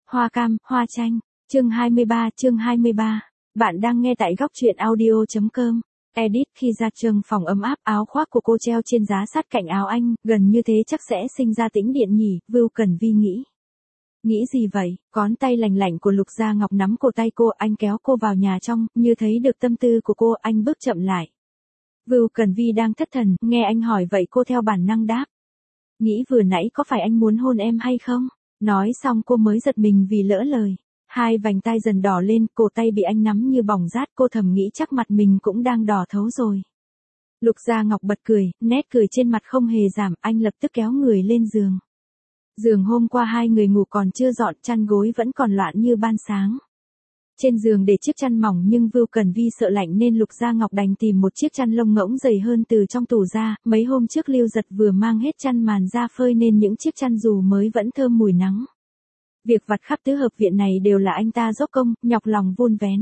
Hoa cam, hoa chanh. Chương 23. Bạn đang nghe tại góc truyện audio.com. Edit khi ra trường phòng ấm áp, áo khoác của cô treo trên giá sát cạnh áo anh, gần như thế chắc sẽ sinh ra tĩnh điện nhỉ, Vưu Cần Vi nghĩ. Nghĩ gì vậy? Ngón tay lành lạnh của Lục Gia Ngọc nắm cổ tay cô, anh kéo cô vào nhà trong, như thấy được tâm tư của cô, anh bước chậm lại. Vưu Cần Vi đang thất thần, nghe anh hỏi vậy cô theo bản năng đáp. Nghĩ vừa nãy có phải anh muốn hôn em hay không? Nói xong cô mới giật mình vì lỡ lời. Hai vành tai dần đỏ lên, cổ tay bị anh nắm như bỏng rát, cô thầm nghĩ chắc mặt mình cũng đang đỏ thấu rồi. Lục Gia Ngọc bật cười, nét cười trên mặt không hề giảm, anh lập tức kéo người lên giường. Giường hôm qua hai người ngủ còn chưa dọn, chăn gối vẫn còn loạn như ban sáng. Trên giường để chiếc chăn mỏng nhưng Vưu Cần Vi sợ lạnh nên Lục Gia Ngọc đành tìm một chiếc chăn lông ngỗng dày hơn từ trong tủ ra, mấy hôm trước Lưu Giật vừa mang hết chăn màn ra phơi nên những chiếc chăn dù mới vẫn thơm mùi nắng. Việc vặt khắp tứ hợp viện này đều là anh ta dốc công, nhọc lòng vun vén.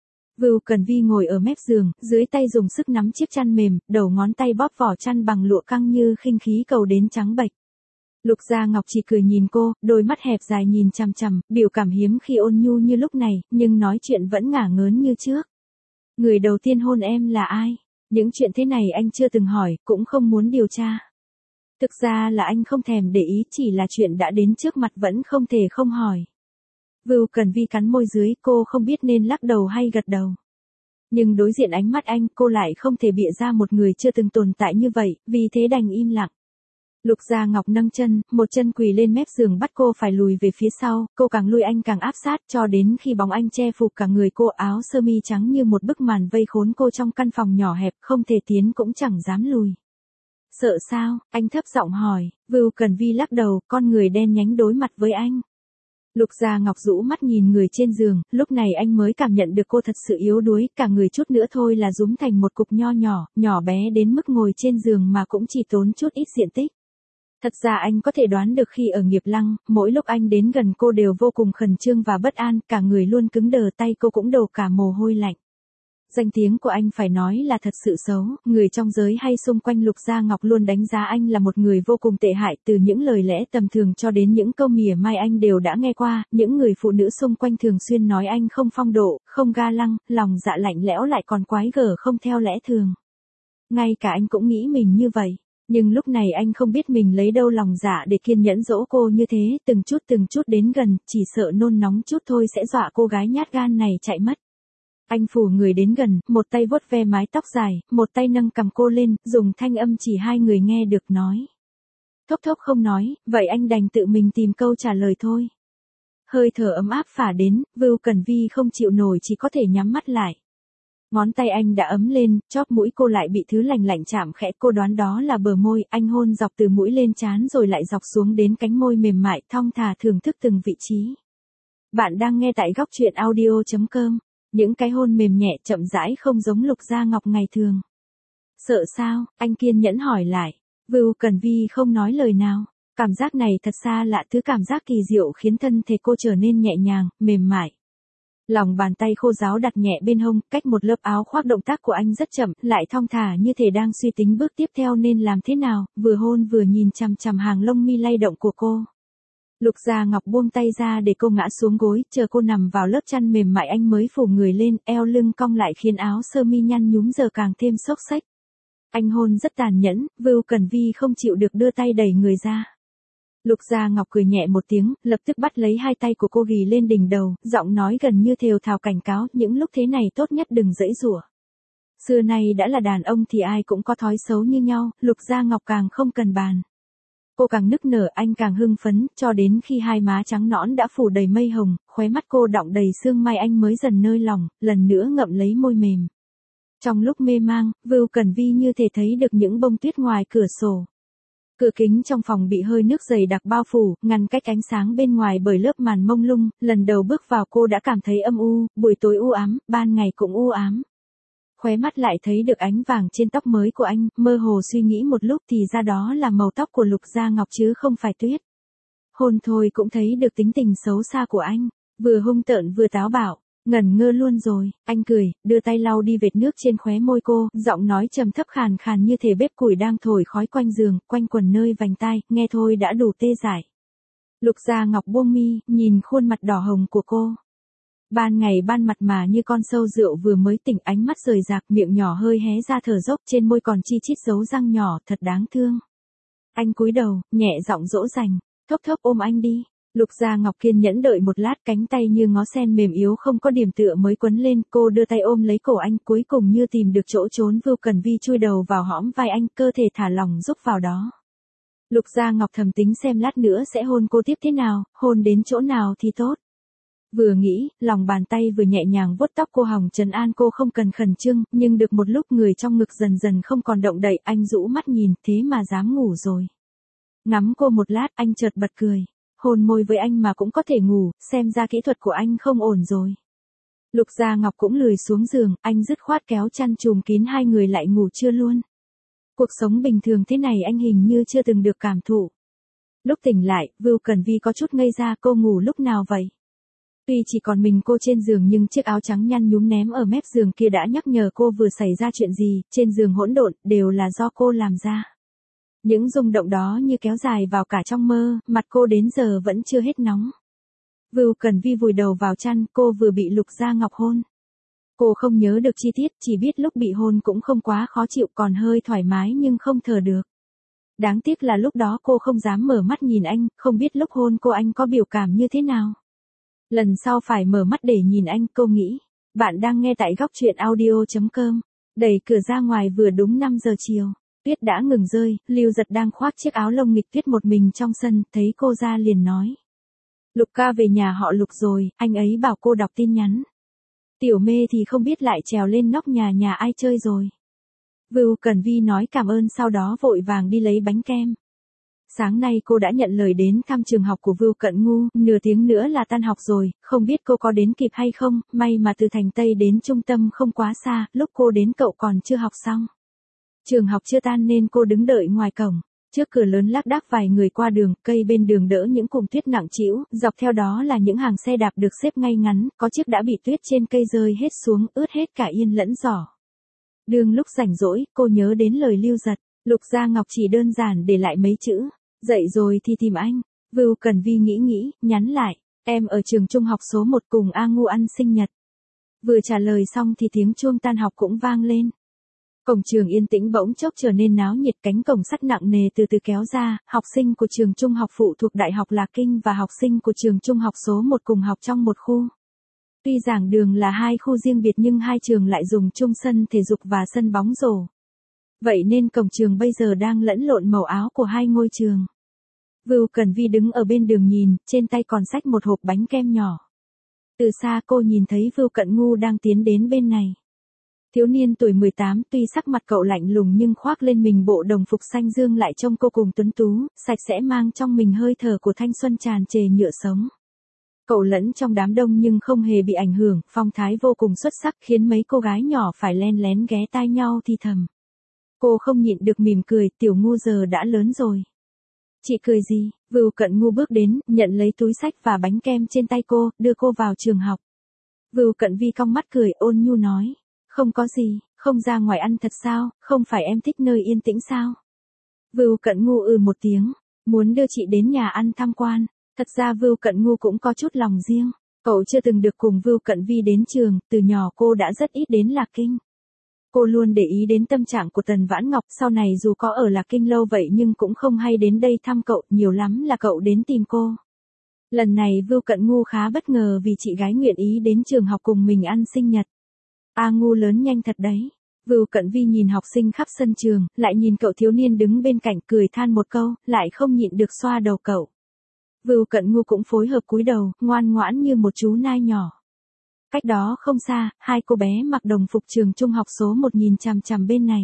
Vưu Cần Vi ngồi ở mép giường, dưới tay dùng sức nắm chiếc chăn mềm, đầu ngón tay bóp vỏ chăn bằng lụa căng như khinh khí cầu đến trắng bệch. Lục Gia Ngọc chỉ cười nhìn cô, đôi mắt hẹp dài nhìn chằm chằm, biểu cảm hiếm khi ôn nhu như lúc này, nhưng nói chuyện vẫn ngả ngớn như trước. Người đầu tiên hôn em là ai? Những chuyện thế này anh chưa từng hỏi, cũng không muốn điều tra. Thực ra là anh không thèm để ý, chỉ là chuyện đã đến trước mặt vẫn không thể không hỏi. Vưu Cần Vi cắn môi dưới, cô không biết nên lắc đầu hay gật đầu. Nhưng đối diện ánh mắt anh, cô lại không thể bịa ra một người chưa từng tồn tại như vậy, vì thế đành im lặng. Lục Gia Ngọc nâng chân, một chân quỳ lên mép giường bắt cô phải lùi về phía sau, cô càng lùi anh càng áp sát cho đến khi bóng anh che phủ cả người cô, áo sơ mi trắng như một bức màn vây khốn cô trong căn phòng nhỏ hẹp, không thể tiến cũng chẳng dám lùi. Sợ sao? Anh thấp giọng hỏi. Vưu Cần Vi lắc đầu, con người đen nhánh đối mặt với anh. Lục Gia Ngọc rũ mắt nhìn người trên giường, lúc này anh mới cảm nhận được cô thật sự yếu đuối, cả người chút nữa thôi là rúm thành một cục nho nhỏ, nhỏ bé đến mức ngồi trên giường mà cũng chỉ tốn chút ít diện tích. Thật ra anh có thể đoán được khi ở Nghiệp Lăng, mỗi lúc anh đến gần cô đều vô cùng khẩn trương và bất an, cả người luôn cứng đờ, tay cô cũng đổ cả mồ hôi lạnh. Danh tiếng của anh phải nói là thật sự xấu, người trong giới hay xung quanh Lục Gia Ngọc luôn đánh giá anh là một người vô cùng tệ hại, từ những lời lẽ tầm thường cho đến những câu mỉa mai anh đều đã nghe qua, những người phụ nữ xung quanh thường xuyên nói anh không phong độ, không ga lăng, lòng dạ lạnh lẽo lại còn quái gở không theo lẽ thường. Ngay cả anh cũng nghĩ mình như vậy. Nhưng lúc này anh không biết mình lấy đâu lòng dạ để kiên nhẫn dỗ cô như thế, từng chút đến gần, chỉ sợ nôn nóng chút thôi sẽ dọa cô gái nhát gan này chạy mất. Anh phủ người đến gần, một tay vuốt ve mái tóc dài, một tay nâng cằm cô lên, dùng thanh âm chỉ hai người nghe được nói. Thốc thốc không nói, vậy anh đành tự mình tìm câu trả lời thôi. Hơi thở ấm áp phả đến, Vưu Cần Vi không chịu nổi chỉ có thể nhắm mắt lại. Ngón tay anh đã ấm lên, chóp mũi cô lại bị thứ lạnh lạnh chạm khẽ, cô đoán đó là bờ môi, anh hôn dọc từ mũi lên trán rồi lại dọc xuống đến cánh môi mềm mại, thong thả thưởng thức từng vị trí. Bạn đang nghe tại góc truyện audio.com, những cái hôn mềm nhẹ chậm rãi không giống Lục Gia Ngọc ngày thường. Sợ sao? Anh kiên nhẫn hỏi lại. Vưu Cần Vi không nói lời nào. Cảm giác này thật xa lạ, thứ cảm giác kỳ diệu khiến thân thể cô trở nên nhẹ nhàng, mềm mại. Lòng bàn tay khô ráo đặt nhẹ bên hông, cách một lớp áo khoác, động tác của anh rất chậm, lại thong thả như thể đang suy tính bước tiếp theo nên làm thế nào, vừa hôn vừa nhìn chằm chằm hàng lông mi lay động của cô. Lục Gia Ngọc buông tay ra để cô ngã xuống gối, chờ cô nằm vào lớp chăn mềm mại anh mới phủ người lên, eo lưng cong lại khiến áo sơ mi nhăn nhúm giờ càng thêm xốc xếch. Anh hôn rất tàn nhẫn, Vưu Cần Vi không chịu được đưa tay đẩy người ra. Lục Gia Ngọc cười nhẹ một tiếng, lập tức bắt lấy hai tay của cô ghì lên đỉnh đầu, giọng nói gần như thều thào cảnh cáo, những lúc thế này tốt nhất đừng giãy giụa. Xưa nay đã là đàn ông thì ai cũng có thói xấu như nhau, Lục Gia Ngọc càng không cần bàn. Cô càng nức nở, anh càng hưng phấn, cho đến khi hai má trắng nõn đã phủ đầy mây hồng, khóe mắt cô đọng đầy sương mai anh mới dần nơi lòng, lần nữa ngậm lấy môi mềm. Trong lúc mê mang, Vưu Cần Vi như thể thấy được những bông tuyết ngoài cửa sổ. Cửa kính trong phòng bị hơi nước dày đặc bao phủ, ngăn cách ánh sáng bên ngoài bởi lớp màn mông lung, lần đầu bước vào cô đã cảm thấy âm u, buổi tối u ám, ban ngày cũng u ám. Khóe mắt lại thấy được ánh vàng trên tóc mới của anh, mơ hồ suy nghĩ một lúc thì ra đó là màu tóc của Lục Gia Ngọc chứ không phải tuyết. Hôn thôi cũng thấy được tính tình xấu xa của anh, vừa hung tợn vừa táo bạo. Ngẩn ngơ luôn rồi, anh cười, đưa tay lau đi vệt nước trên khóe môi cô, giọng nói trầm thấp khàn khàn như thể bếp củi đang thổi khói quanh giường, quanh quần nơi vành tai, nghe thôi đã đủ tê dại. Lục Gia Ngọc buông mi, nhìn khuôn mặt đỏ hồng của cô. Ban ngày ban mặt mà như con sâu rượu vừa mới tỉnh, ánh mắt rời rạc, miệng nhỏ hơi hé ra thở dốc, trên môi còn chi chít dấu răng nhỏ, thật đáng thương. Anh cúi đầu, nhẹ giọng dỗ dành, thốc thốc ôm anh đi. Lục Gia Ngọc kiên nhẫn đợi một lát, cánh tay như ngó sen mềm yếu không có điểm tựa mới quấn lên, cô đưa tay ôm lấy cổ anh, cuối cùng như tìm được chỗ trốn, Vưu Cần Vi chui đầu vào hõm vai anh, cơ thể thả lỏng rúc vào đó. Lục Gia Ngọc thầm tính xem lát nữa sẽ hôn cô tiếp thế nào, hôn đến chỗ nào thì tốt. Vừa nghĩ, lòng bàn tay vừa nhẹ nhàng vuốt tóc cô, hòng trấn an cô không cần khẩn trương, nhưng được một lúc người trong ngực dần dần không còn động đậy, anh rũ mắt nhìn, thế mà dám ngủ rồi. Ngắm cô một lát, anh chợt bật cười. Hôn môi với anh mà cũng có thể ngủ, xem ra kỹ thuật của anh không ổn rồi. Lục Gia Ngọc cũng lười xuống giường, anh dứt khoát kéo chăn trùm kín hai người lại ngủ trưa luôn. Cuộc sống bình thường thế này anh hình như chưa từng được cảm thụ. Lúc tỉnh lại, Vưu Cần Vi có chút ngây ra, cô ngủ lúc nào vậy? Tuy chỉ còn mình cô trên giường nhưng chiếc áo trắng nhăn nhúm ném ở mép giường kia đã nhắc nhở cô vừa xảy ra chuyện gì, trên giường hỗn độn, đều là do cô làm ra. Những rung động đó như kéo dài vào cả trong mơ, mặt cô đến giờ vẫn chưa hết nóng. Vưu Cần Vi vùi đầu vào chăn, cô vừa bị Lục Gia Ngọc hôn. Cô không nhớ được chi tiết, chỉ biết lúc bị hôn cũng không quá khó chịu, còn hơi thoải mái nhưng không thở được. Đáng tiếc là lúc đó cô không dám mở mắt nhìn anh, không biết lúc hôn cô anh có biểu cảm như thế nào. Lần sau phải mở mắt để nhìn anh, cô nghĩ. Bạn đang nghe tại góc truyện audio.com. Đẩy cửa ra ngoài vừa đúng 5 giờ chiều. Tuyết đã ngừng rơi, Lưu Giật đang khoác chiếc áo lông nghịch tuyết một mình trong sân, thấy cô ra liền nói. Lục ca về nhà họ Lục rồi, anh ấy bảo cô đọc tin nhắn. Tiểu Mê thì không biết lại trèo lên nóc nhà ai chơi rồi. Vưu Cần Vi nói cảm ơn sau đó vội vàng đi lấy bánh kem. Sáng nay cô đã nhận lời đến thăm trường học của Vưu Cận Ngu, nửa tiếng nữa là tan học rồi, không biết cô có đến kịp hay không, may mà từ thành Tây đến trung tâm không quá xa, lúc cô đến cậu còn chưa học xong. Trường học chưa tan nên cô đứng đợi ngoài cổng. Trước cửa lớn lác đác vài người qua đường, cây bên đường đỡ những cụm tuyết nặng trĩu, dọc theo đó là những hàng xe đạp được xếp ngay ngắn, có chiếc đã bị tuyết trên cây rơi hết xuống, ướt hết cả yên lẫn giỏ. Đường lúc rảnh rỗi, cô nhớ đến lời Lưu Giật, Lục Gia Ngọc chỉ đơn giản để lại mấy chữ, dậy rồi thì tìm anh. Vưu Cần Vi nghĩ, nhắn lại, em ở trường trung học số 1 cùng A Ngu ăn sinh nhật. Vừa trả lời xong thì tiếng chuông tan học cũng vang lên. Cổng trường yên tĩnh bỗng chốc trở nên náo nhiệt, cánh cổng sắt nặng nề từ từ kéo ra, học sinh của trường trung học phụ thuộc Đại học Lạc Kinh và học sinh của trường trung học số 1 cùng học trong một khu. Tuy giảng đường là hai khu riêng biệt nhưng hai trường lại dùng chung sân thể dục và sân bóng rổ. Vậy nên cổng trường bây giờ đang lẫn lộn màu áo của hai ngôi trường. Vưu Cần Vi đứng ở bên đường nhìn, trên tay còn xách một hộp bánh kem nhỏ. Từ xa cô nhìn thấy Vưu Cận Ngu đang tiến đến bên này. Thiếu niên tuổi 18, tuy sắc mặt cậu lạnh lùng nhưng khoác lên mình bộ đồng phục xanh dương lại trông cô cùng tuấn tú, sạch sẽ, mang trong mình hơi thở của thanh xuân tràn trề nhựa sống. Cậu lẫn trong đám đông nhưng không hề bị ảnh hưởng, phong thái vô cùng xuất sắc khiến mấy cô gái nhỏ phải len lén ghé tai nhau thì thầm. Cô không nhịn được mỉm cười, Tiểu Ngu giờ đã lớn rồi. Chị cười gì? Vưu Cận Ngu bước đến, nhận lấy túi xách và bánh kem trên tay cô, đưa cô vào trường học. Vưu Cận Vi cong mắt cười, ôn nhu nói. Không có gì, không ra ngoài ăn thật sao, không phải em thích nơi yên tĩnh sao? Vưu Cận Ngu một tiếng, muốn đưa chị đến nhà ăn tham quan. Thật ra Vưu Cận Ngu cũng có chút lòng riêng. Cậu chưa từng được cùng Vưu Cận Vi đến trường, từ nhỏ cô đã rất ít đến Lạc Kinh. Cô luôn để ý đến tâm trạng của Tần Vãn Ngọc, sau này dù có ở Lạc Kinh lâu vậy nhưng cũng không hay đến đây thăm cậu, nhiều lắm là cậu đến tìm cô. Lần này Vưu Cận Ngu khá bất ngờ vì chị gái nguyện ý đến trường học cùng mình ăn sinh nhật. A Ngu lớn nhanh thật đấy. Vưu Cận Vi nhìn học sinh khắp sân trường, lại nhìn cậu thiếu niên đứng bên cạnh cười than một câu, lại không nhịn được xoa đầu cậu. Vưu Cận Ngu cũng phối hợp cúi đầu, ngoan ngoãn như một chú nai nhỏ. Cách đó không xa, hai cô bé mặc đồng phục trường trung học số 1 nhìn chằm chằm bên này.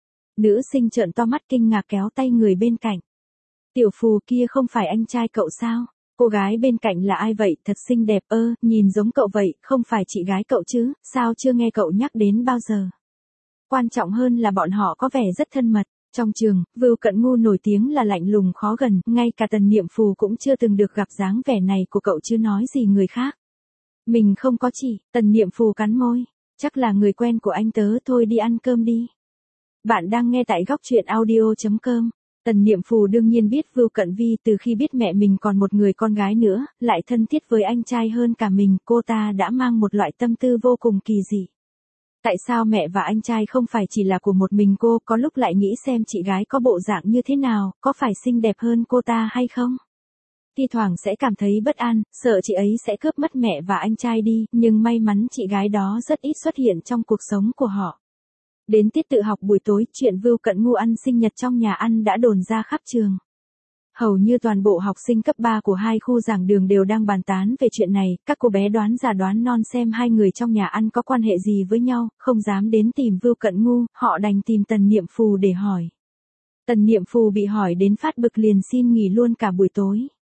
Nữ sinh trợn to mắt kinh ngạc kéo tay người bên cạnh. Tiểu Phù kia không phải anh trai cậu sao? Cô gái bên cạnh là ai vậy, thật xinh đẹp nhìn giống cậu vậy, không phải chị gái cậu chứ, sao chưa nghe cậu nhắc đến bao giờ? Quan trọng hơn là bọn họ có vẻ rất thân mật. Trong trường, Vưu Cận Ngu nổi tiếng là lạnh lùng khó gần, ngay cả Tần Niệm Phù cũng chưa từng được gặp dáng vẻ này của cậu chứ nói gì người khác. Mình không có chỉ, Tần Niệm Phù cắn môi, chắc là người quen của anh tớ thôi, đi ăn cơm đi. Bạn đang nghe tại góc truyện audio.com. Tần Niệm Phù đương nhiên biết Vưu Cận Vi từ khi biết mẹ mình còn một người con gái nữa, lại thân thiết với anh trai hơn cả mình, cô ta đã mang một loại tâm tư vô cùng kỳ dị. Tại sao mẹ và anh trai không phải chỉ là của một mình cô, có lúc lại nghĩ xem chị gái có bộ dạng như thế nào, có phải xinh đẹp hơn cô ta hay không? Thi thoảng sẽ cảm thấy bất an, sợ chị ấy sẽ cướp mất mẹ và anh trai đi, nhưng may mắn chị gái đó rất ít xuất hiện trong cuộc sống của họ. Đến tiết tự học buổi tối, chuyện Vưu Cận Ngu ăn sinh nhật trong nhà ăn đã đồn ra khắp trường. Hầu như toàn bộ học sinh cấp 3 của hai khu giảng đường đều đang bàn tán về chuyện này, các cô bé đoán già đoán non xem hai người trong nhà ăn có quan hệ gì với nhau, không dám đến tìm Vưu Cận Ngu, họ đành tìm Tần Niệm Phù để hỏi. Tần Niệm Phù bị hỏi đến phát bực liền xin nghỉ luôn cả buổi tối.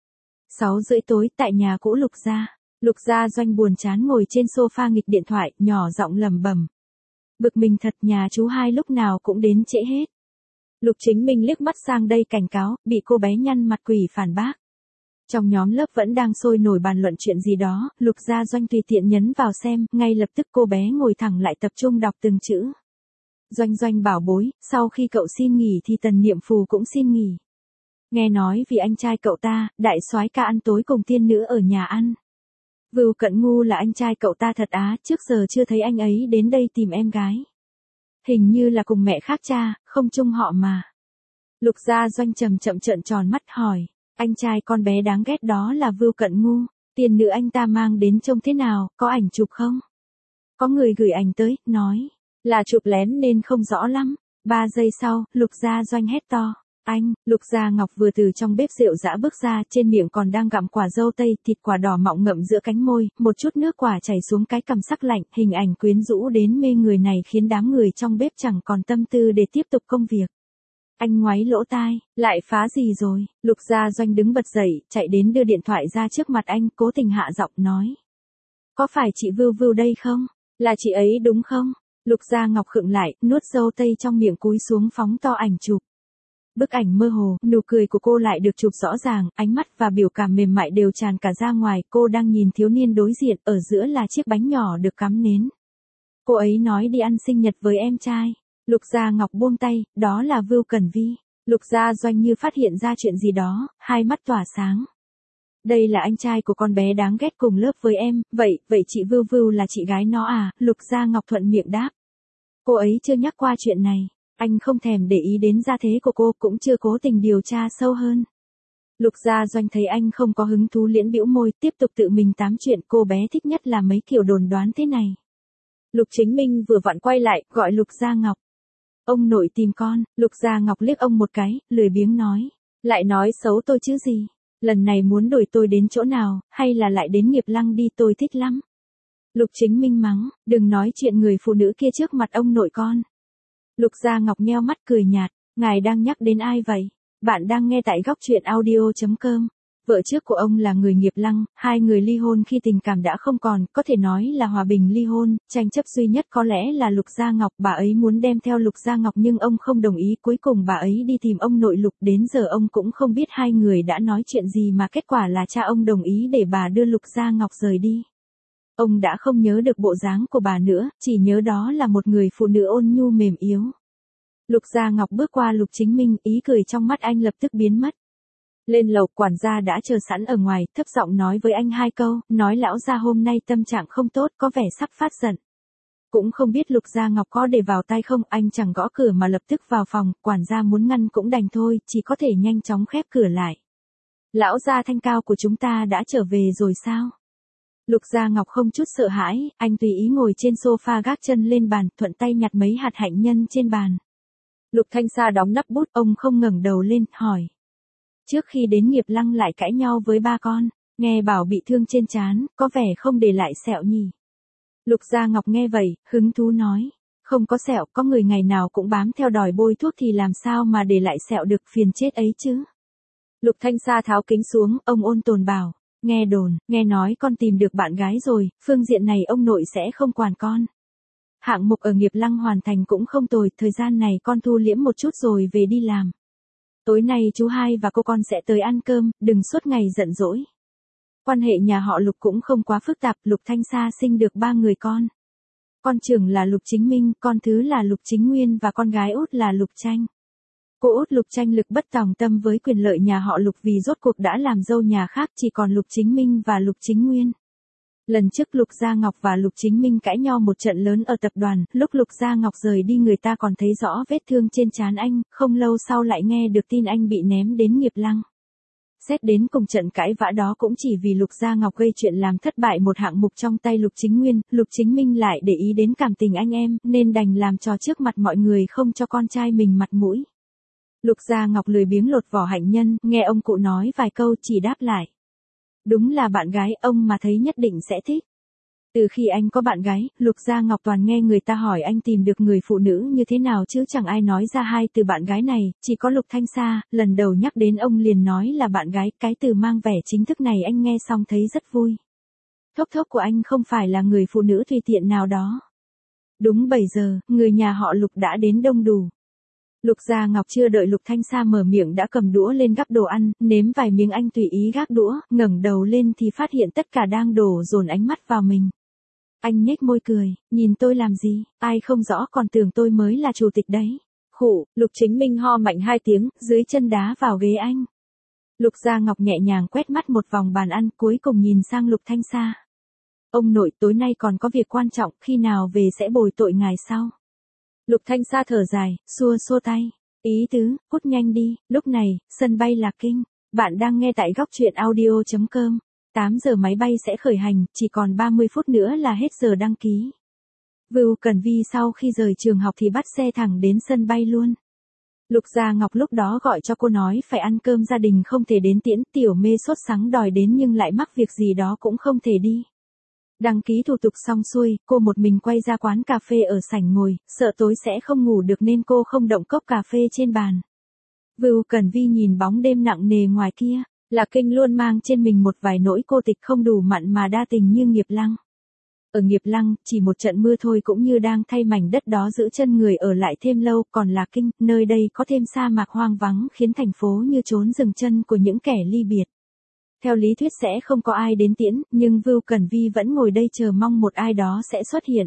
6:30 tối tại nhà cũ Lục Gia Doanh buồn chán ngồi trên sofa nghịch điện thoại, nhỏ giọng lẩm bẩm. Bực mình thật, nhà chú hai lúc nào cũng đến trễ hết. Lục Chính Minh liếc mắt sang đây cảnh cáo, bị cô bé nhăn mặt quỷ phản bác. Trong nhóm lớp vẫn đang sôi nổi bàn luận chuyện gì đó, Lục Gia Doanh tùy tiện nhấn vào xem, ngay lập tức cô bé ngồi thẳng lại tập trung đọc từng chữ. Doanh Doanh bảo bối, sau khi cậu xin nghỉ thì Tần Niệm Phù cũng xin nghỉ. Nghe nói vì anh trai cậu ta, đại soái ca ăn tối cùng tiên nữ ở nhà ăn. Vưu Cận Ngu là anh trai cậu ta thật á, trước giờ chưa thấy anh ấy đến đây tìm em gái. Hình như là cùng mẹ khác cha, không chung họ mà. Lục Gia Doanh chậm trợn tròn mắt hỏi, anh trai con bé đáng ghét đó là Vưu Cận Ngu, tiên nữ anh ta mang đến trông thế nào, có ảnh chụp không? Có người gửi ảnh tới, nói, là chụp lén nên không rõ lắm. 3 giây sau, Lục Gia Doanh hét to. Anh, Lục Gia Ngọc vừa từ trong bếp rượu dã bước ra, trên miệng còn đang gặm quả dâu tây, thịt quả đỏ mọng ngậm giữa cánh môi, một chút nước quả chảy xuống cái cằm sắc lạnh, hình ảnh quyến rũ đến mê người này khiến đám người trong bếp chẳng còn tâm tư để tiếp tục công việc. Anh ngoáy lỗ tai, lại phá gì rồi? Lục Gia Doanh đứng bật dậy, chạy đến đưa điện thoại ra trước mặt anh, cố tình hạ giọng nói. Có phải chị Vưu Vưu đây không? Là chị ấy đúng không? Lục Gia Ngọc khựng lại, nuốt dâu tây trong miệng cúi xuống phóng to ảnh chụp. Bức ảnh mơ hồ, nụ cười của cô lại được chụp rõ ràng, ánh mắt và biểu cảm mềm mại đều tràn cả ra ngoài, cô đang nhìn thiếu niên đối diện, ở giữa là chiếc bánh nhỏ được cắm nến. Cô ấy nói đi ăn sinh nhật với em trai. Lục Gia Ngọc buông tay, đó là Vưu Cẩn Vi. Lục Gia Doanh như phát hiện ra chuyện gì đó, hai mắt tỏa sáng. Đây là anh trai của con bé đáng ghét cùng lớp với em, vậy chị Vưu Vưu là chị gái nó à? Lục Gia Ngọc thuận miệng đáp. Cô ấy chưa nhắc qua chuyện này. Anh không thèm để ý đến gia thế của cô, cũng chưa cố tình điều tra sâu hơn. Lục Gia Doanh thấy anh không có hứng thú liễn bĩu môi, tiếp tục tự mình tám chuyện, cô bé thích nhất là mấy kiểu đồn đoán thế này. Lục Chính Minh vừa vặn quay lại, gọi Lục Gia Ngọc. Ông nội tìm con. Lục Gia Ngọc liếc ông một cái, lười biếng nói. Lại nói xấu tôi chứ gì. Lần này muốn đuổi tôi đến chỗ nào, hay là lại đến Nghiệp Lăng đi, tôi thích lắm. Lục Chính Minh mắng, đừng nói chuyện người phụ nữ kia trước mặt ông nội con. Lục Gia Ngọc nheo mắt cười nhạt, ngài đang nhắc đến ai vậy? Bạn đang nghe tại góc truyện audio.com. Vợ trước của ông là người Nghiệp Lăng, hai người ly hôn khi tình cảm đã không còn, có thể nói là hòa bình ly hôn, tranh chấp duy nhất có lẽ là Lục Gia Ngọc, bà ấy muốn đem theo Lục Gia Ngọc nhưng ông không đồng ý, cuối cùng bà ấy đi tìm ông nội Lục, đến giờ ông cũng không biết hai người đã nói chuyện gì mà kết quả là cha ông đồng ý để bà đưa Lục Gia Ngọc rời đi. Ông đã không nhớ được bộ dáng của bà nữa, chỉ nhớ đó là một người phụ nữ ôn nhu mềm yếu. Lục Gia Ngọc bước qua Lục Chính Minh, ý cười trong mắt anh lập tức biến mất. Lên lầu, quản gia đã chờ sẵn ở ngoài, thấp giọng nói với anh hai câu, nói lão gia hôm nay tâm trạng không tốt, có vẻ sắp phát giận. Cũng không biết Lục Gia Ngọc có để vào tay không, anh chẳng gõ cửa mà lập tức vào phòng, quản gia muốn ngăn cũng đành thôi, chỉ có thể nhanh chóng khép cửa lại. Lão gia Thanh Cao của chúng ta đã trở về rồi sao? Lục Gia Ngọc không chút sợ hãi, anh tùy ý ngồi trên sofa gác chân lên bàn, thuận tay nhặt mấy hạt hạnh nhân trên bàn. Lục Thanh Sa đóng nắp bút, ông không ngẩng đầu lên, hỏi. Trước khi đến Nghiệp Lăng lại cãi nhau với ba con, nghe bảo bị thương trên trán, có vẻ không để lại sẹo nhỉ. Lục Gia Ngọc nghe vậy, hứng thú nói. Không có sẹo, có người ngày nào cũng bám theo đòi bôi thuốc thì làm sao mà để lại sẹo được, phiền chết ấy chứ. Lục Thanh Sa tháo kính xuống, ông ôn tồn bảo. Nghe đồn, nghe nói con tìm được bạn gái rồi, phương diện này ông nội sẽ không quản con. Hạng mục ở Nghiệp Lăng hoàn thành cũng không tồi, thời gian này con thu liễm một chút rồi về đi làm. Tối nay chú hai và cô con sẽ tới ăn cơm, đừng suốt ngày giận dỗi. Quan hệ nhà họ Lục cũng không quá phức tạp, Lục Thanh Sa sinh được 3 người con. Con trưởng là Lục Chính Minh, con thứ là Lục Chính Nguyên và con gái út là Lục Tranh. Cô út Lục Tranh lực bất tòng tâm với quyền lợi nhà họ Lục vì rốt cuộc đã làm dâu nhà khác chỉ còn Lục Chính Minh và Lục Chính Nguyên. Lần trước Lục Gia Ngọc và Lục Chính Minh cãi nhau một trận lớn ở tập đoàn, lúc Lục Gia Ngọc rời đi người ta còn thấy rõ vết thương trên trán anh, không lâu sau lại nghe được tin anh bị ném đến nghiệp lăng. Xét đến cùng trận cãi vã đó cũng chỉ vì Lục Gia Ngọc gây chuyện làm thất bại một hạng mục trong tay Lục Chính Nguyên, Lục Chính Minh lại để ý đến cảm tình anh em, nên đành làm trò trước mặt mọi người không cho con trai mình mặt mũi. Lục Gia Ngọc lười biếng lột vỏ hạnh nhân, nghe ông cụ nói vài câu chỉ đáp lại. Đúng là bạn gái ông mà thấy nhất định sẽ thích. Từ khi anh có bạn gái, Lục Gia Ngọc toàn nghe người ta hỏi anh tìm được người phụ nữ như thế nào chứ chẳng ai nói ra hai từ bạn gái này, chỉ có Lục Thanh Sa, lần đầu nhắc đến ông liền nói là bạn gái, cái từ mang vẻ chính thức này anh nghe xong thấy rất vui. Thốc thốc của anh không phải là người phụ nữ tùy tiện nào đó. Đúng 7 giờ, người nhà họ Lục đã đến đông đủ. Lục Gia Ngọc chưa đợi Lục Thanh Sa mở miệng đã cầm đũa lên gắp đồ ăn, nếm vài miếng anh tùy ý gác đũa, ngẩng đầu lên thì phát hiện tất cả đang đổ dồn ánh mắt vào mình. Anh nhếch môi cười, nhìn tôi làm gì, ai không rõ còn tưởng tôi mới là chủ tịch đấy. Khụ, Lục Chính Minh ho mạnh 2 tiếng, dưới chân đá vào ghế anh. Lục Gia Ngọc nhẹ nhàng quét mắt một vòng bàn ăn, cuối cùng nhìn sang Lục Thanh Sa. Ông nội tối nay còn có việc quan trọng, khi nào về sẽ bồi tội ngài sau. Lục Thanh Sa thở dài, xua xua tay. Ý tứ, hút nhanh đi, lúc này, sân bay Lạc Kinh. Bạn đang nghe tại góc truyện audio.com. 8 giờ máy bay sẽ khởi hành, chỉ còn 30 phút nữa là hết giờ đăng ký. Vưu Cần Vi sau khi rời trường học thì bắt xe thẳng đến sân bay luôn. Lục Gia Ngọc lúc đó gọi cho cô nói phải ăn cơm gia đình không thể đến tiễn, Tiểu Mê sốt sắng đòi đến nhưng lại mắc việc gì đó cũng không thể đi. Đăng ký thủ tục xong xuôi, cô một mình quay ra quán cà phê ở sảnh ngồi, sợ tối sẽ không ngủ được nên cô không động cốc cà phê trên bàn. Vưu Cần Vi nhìn bóng đêm nặng nề ngoài kia, Lạc Kinh luôn mang trên mình một vài nỗi cô tịch không đủ mặn mà đa tình như Nghiệp Lăng. Ở Nghiệp Lăng, chỉ một trận mưa thôi cũng như đang thay mảnh đất đó giữ chân người ở lại thêm lâu, còn Lạc Kinh, nơi đây có thêm sa mạc hoang vắng khiến thành phố như trốn dừng chân của những kẻ ly biệt. Theo lý thuyết sẽ không có ai đến tiễn, nhưng Vưu Cần Vi vẫn ngồi đây chờ mong một ai đó sẽ xuất hiện.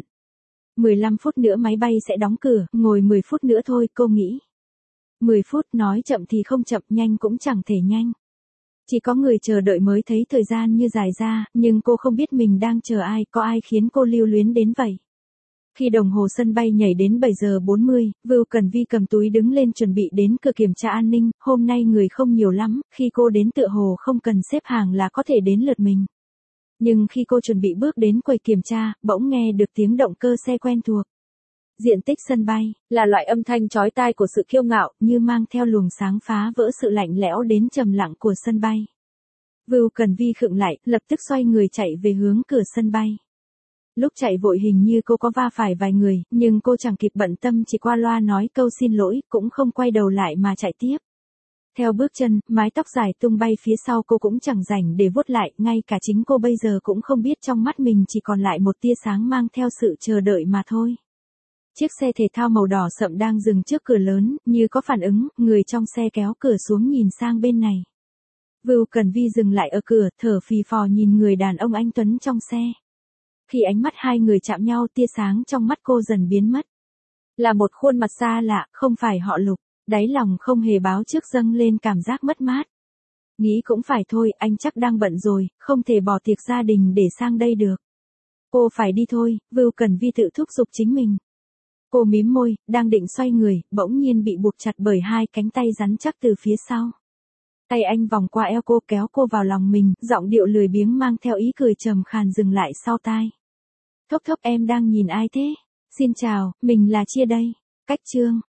15 phút nữa máy bay sẽ đóng cửa, ngồi 10 phút nữa thôi, cô nghĩ. 10 phút nói chậm thì không chậm, nhanh cũng chẳng thể nhanh. Chỉ có người chờ đợi mới thấy thời gian như dài ra, nhưng cô không biết mình đang chờ ai, có ai khiến cô lưu luyến đến vậy. Khi đồng hồ sân bay nhảy đến 7 giờ 40, Vưu Cần Vi cầm túi đứng lên chuẩn bị đến cửa kiểm tra an ninh, hôm nay người không nhiều lắm, khi cô đến tựa hồ không cần xếp hàng là có thể đến lượt mình. Nhưng khi cô chuẩn bị bước đến quầy kiểm tra, bỗng nghe được tiếng động cơ xe quen thuộc. Diện tích sân bay, là loại âm thanh chói tai của sự kiêu ngạo, như mang theo luồng sáng phá vỡ sự lạnh lẽo đến trầm lặng của sân bay. Vưu Cần Vi khựng lại, lập tức xoay người chạy về hướng cửa sân bay. Lúc chạy vội hình như cô có va phải vài người, nhưng cô chẳng kịp bận tâm chỉ qua loa nói câu xin lỗi, cũng không quay đầu lại mà chạy tiếp. Theo bước chân, mái tóc dài tung bay phía sau cô cũng chẳng rảnh để vuốt lại, ngay cả chính cô bây giờ cũng không biết trong mắt mình chỉ còn lại một tia sáng mang theo sự chờ đợi mà thôi. Chiếc xe thể thao màu đỏ sậm đang dừng trước cửa lớn, như có phản ứng, người trong xe kéo cửa xuống nhìn sang bên này. Vưu Cần Vi dừng lại ở cửa, thở phì phò nhìn người đàn ông anh tuấn trong xe. Khi ánh mắt hai người chạm nhau, tia sáng trong mắt cô dần biến mất. Là một khuôn mặt xa lạ, không phải họ Lục, đáy lòng không hề báo trước dâng lên cảm giác mất mát. Nghĩ cũng phải thôi, anh chắc đang bận rồi, không thể bỏ tiệc gia đình để sang đây được. Cô phải đi thôi, Vưu Cần Vi tự thúc giục chính mình. Cô mím môi, đang định xoay người, bỗng nhiên bị buộc chặt bởi hai cánh tay rắn chắc từ phía sau. Tay anh vòng qua eo cô kéo cô vào lòng mình, giọng điệu lười biếng mang theo ý cười trầm khàn dừng lại sau tai. Thốc thốc em đang nhìn ai thế? Xin chào, mình là Chia đây. Cách chương.